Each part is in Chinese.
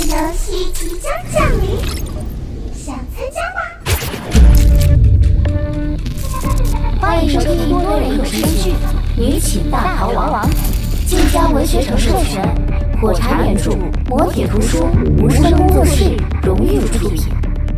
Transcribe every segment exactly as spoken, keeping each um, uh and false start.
游戏即将降临，想参加吗？欢迎收听多人有声剧《女寝大逃亡》，晋江文学城授权，火柴原著，磨铁图书，无声工作室荣誉出品。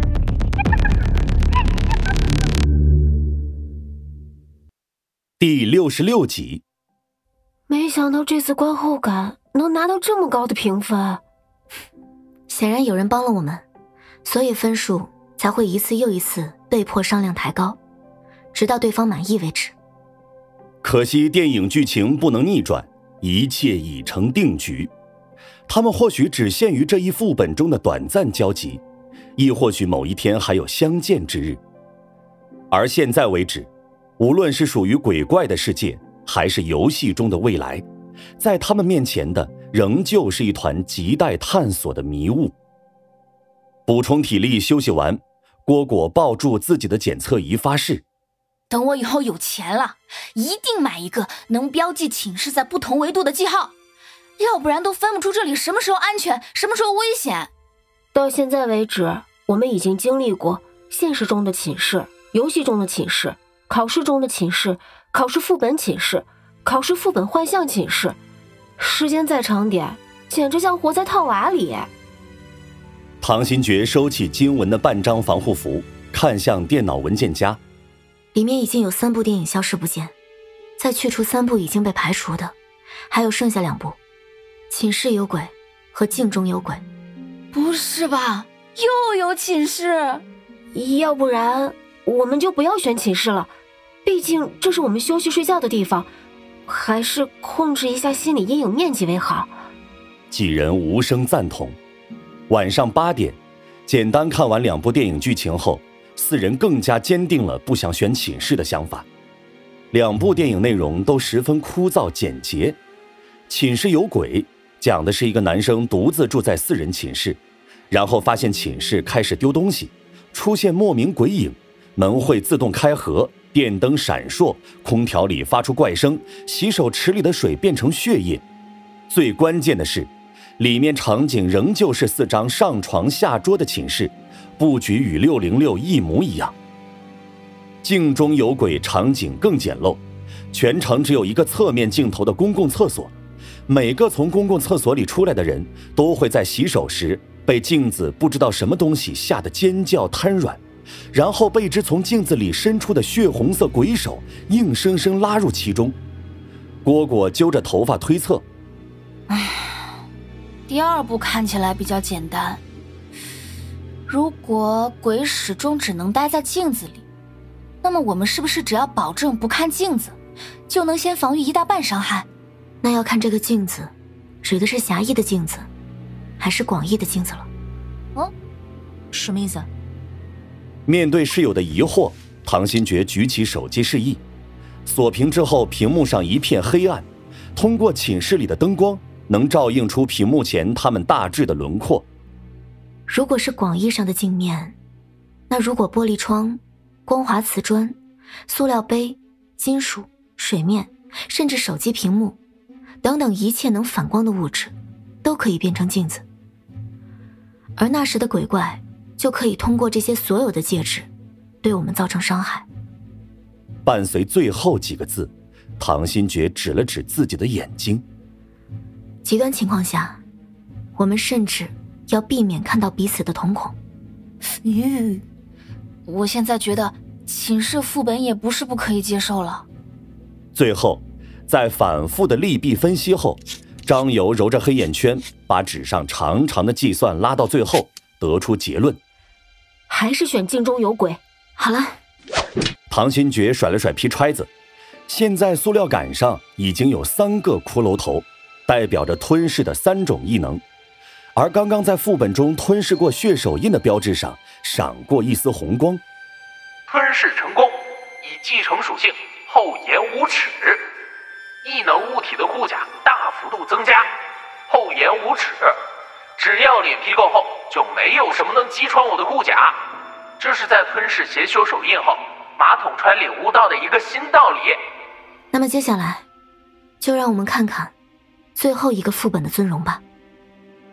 第六十六集。 没想到这次观后感能拿到这么高的评分。 显然有人帮了我们，所以分数才会一次又一次被迫商量抬高，直到对方满意为止。 可惜电影剧情不能逆转，一切已成定局。他们或许只限于这一副本中的短暂交集，亦或许某一天还有相见之日。而现在为止，无论是属于鬼怪的世界，还是游戏中的未来，在他们面前的仍旧是一团亟待探索的迷雾。补充体力休息完，蝈蝈抱住自己的检测仪发誓， 等我以后有钱了，一定买一个能标记寝室在不同维度的记号，要不然都分不出这里什么时候安全，什么时候危险。 到现在为止，我们已经经历过现实中的寝室、游戏中的寝室、考试中的寝室、考试副本寝室、考试副本幻象寝室，时间再长点，简直像活在套娃里。 唐新觉收起经文的半张防护服，看向电脑文件夹， 里面已经有三部电影消失不见，再去除三部已经被排除的，还有剩下两部，寝室有鬼和镜中有鬼。 不是吧，又有寝室？ 要不然我们就不要选寝室了，毕竟这是我们休息睡觉的地方，还是控制一下心理阴影面积为好。 几人无声赞同。晚上八点，简单看完两部电影剧情后，四人更加坚定了不想选寝室的想法。两部电影内容都十分枯燥简洁。寝室有鬼讲的是一个男生独自住在四人寝室，然后发现寝室开始丢东西，出现莫名鬼影，门会自动开合，电灯闪烁，空调里发出怪声，洗手池里的水变成血液。最关键的是，里面场景仍旧是四张上床下桌的寝室，布局与六零六一模一样。镜中有鬼场景更简陋，全程只有一个侧面镜头的公共厕所，每个从公共厕所里出来的人都会在洗手时被镜子不知道什么东西吓得尖叫瘫软，然后被只从镜子里伸出的血红色鬼手硬生生拉入其中。蝈蝈揪着头发推测， 唉，第二部看起来比较简单。如果鬼始终只能待在镜子里，那么我们是不是只要保证不看镜子，就能先防御一大半伤害？ 那要看这个镜子指的是狭义的镜子还是广义的镜子了。 嗯，什么意思？ 面对室友的疑惑，唐新觉举起手机示意，锁屏之后屏幕上一片黑暗，通过寝室里的灯光能照映出屏幕前他们大致的轮廓。 如果是广义上的镜面，那如果玻璃窗、光滑瓷砖、塑料杯、金属、水面，甚至手机屏幕等等一切能反光的物质都可以变成镜子，而那时的鬼怪就可以通过这些所有的介质对我们造成伤害。 伴随最后几个字，唐新觉指了指自己的眼睛。 极端情况下，我们甚至要避免看到彼此的瞳孔。 吁，我现在觉得寝室副本也不是不可以接受了。 最后在反复的利弊分析后，张游揉着黑眼圈，把纸上长长的计算拉到最后，得出结论， 还是选镜中有鬼。 好了。 唐新觉甩了甩皮揣子，现在塑料杆上已经有三个骷髅头，代表着吞噬的三种异能，而刚刚在副本中吞噬过血手印的标志上闪过一丝红光。 吞噬成功，已继承属性厚颜无耻，异能物体的护甲大幅度增加。厚颜无耻，只要脸皮够厚，就没有什么能击穿我的护甲。这是在吞噬邪修手印后，马桶川领悟到的一个新道理。 那么接下来就让我们看看最后一个副本的尊容吧。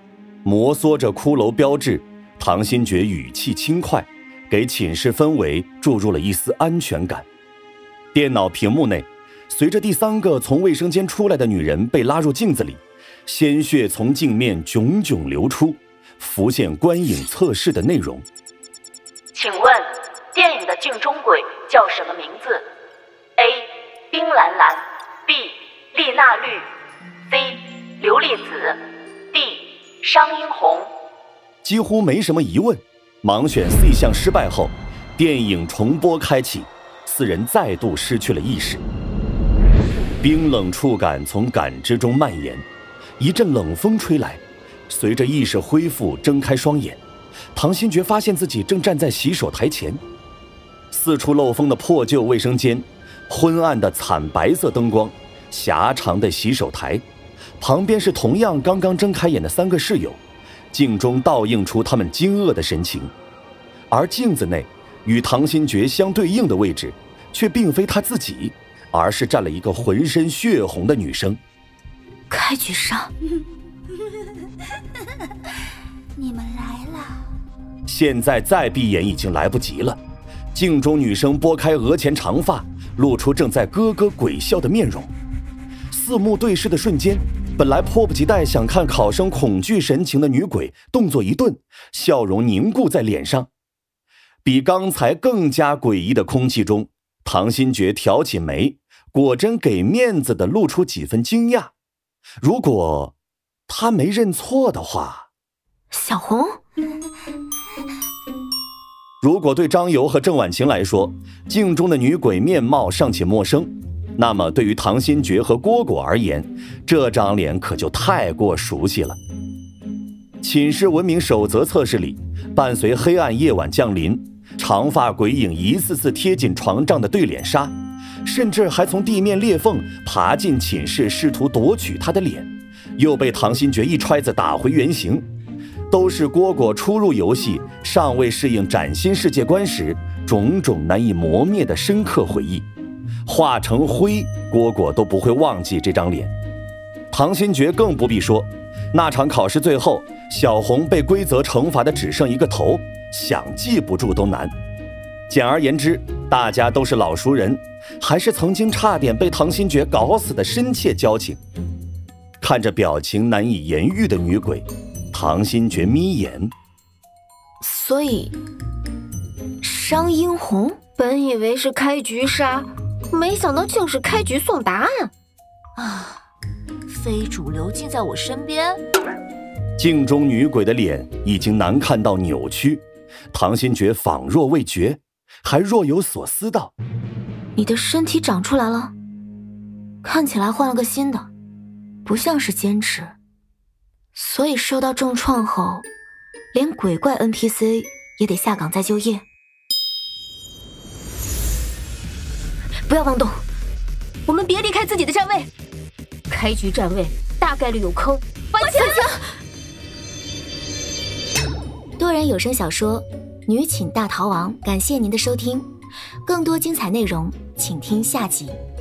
摩挲着骷髅标志，唐新觉语气轻快，给寝室氛围注入了一丝安全感。电脑屏幕内，随着第三个从卫生间出来的女人被拉入镜子里，鲜血从镜面炯炯流出，浮现观影测试的内容。 请问电影的镜中鬼叫什么名字？ A. 冰蓝蓝 B. 丽娜绿 C. 琉璃紫 D. 商英红。 几乎没什么疑问，盲选 C 项失败后，电影重播开启，四人再度失去了意识。冰冷触感从感知中蔓延，一阵冷风吹来，随着意识恢复，睁开双眼，唐新觉发现自己正站在洗手台前。四处漏风的破旧卫生间，昏暗的惨白色灯光，狭长的洗手台，旁边是同样刚刚睁开眼的三个室友，镜中倒映出他们惊愕的神情。而镜子内与唐新觉相对应的位置，却并非他自己，而是站了一个浑身血红的女生。 开局杀， 你们来了。 现在再闭眼已经来不及了，镜中女生拨开额前长发，露出正在咯咯鬼笑的面容。四目对视的瞬间，本来迫不及待想看考生恐惧神情的女鬼动作一顿，笑容凝固在脸上。比刚才更加诡异的空气中，唐新觉挑起眉，果真给面子的露出几分惊讶。如果他没认错的话， 小红。 如果对张游和郑婉晴来说，镜中的女鬼面貌尚且陌生，那么对于唐新觉和蝈蝈而言，这张脸可就太过熟悉了。寝室文明守则测试里，伴随黑暗夜晚降临，长发鬼影一次次贴近床帐的对脸杀，甚至还从地面裂缝爬进寝室，试图夺取他的脸，又被唐新觉一揣子打回原形。都是蝈蝈初入游戏，尚未适应崭新世界观时，种种难以磨灭的深刻回忆。化成灰，蝈蝈都不会忘记这张脸。唐新觉更不必说，那场考试最后，小红被规则惩罚的只剩一个头，想记不住都难。简而言之，大家都是老熟人，还是曾经差点被唐新觉搞死的深切交情。看着表情难以言喻的女鬼，唐新觉眯眼。 所以商英红本以为是开局杀，没想到竟是开局送答案啊！非主流竟在我身边。 镜中女鬼的脸已经难看到扭曲，唐新觉仿若未觉，还若有所思道： 你的身体长出来了，看起来换了个新的，不像是坚持。所以受到重创后，连鬼怪 N P C 也得下岗再就业。不要妄动， 我们别离开自己的站位。开局站位大概率有坑，翻墙！ 多人有声小说《女寝大逃亡》，感谢您的收听，更多精彩内容请听下集。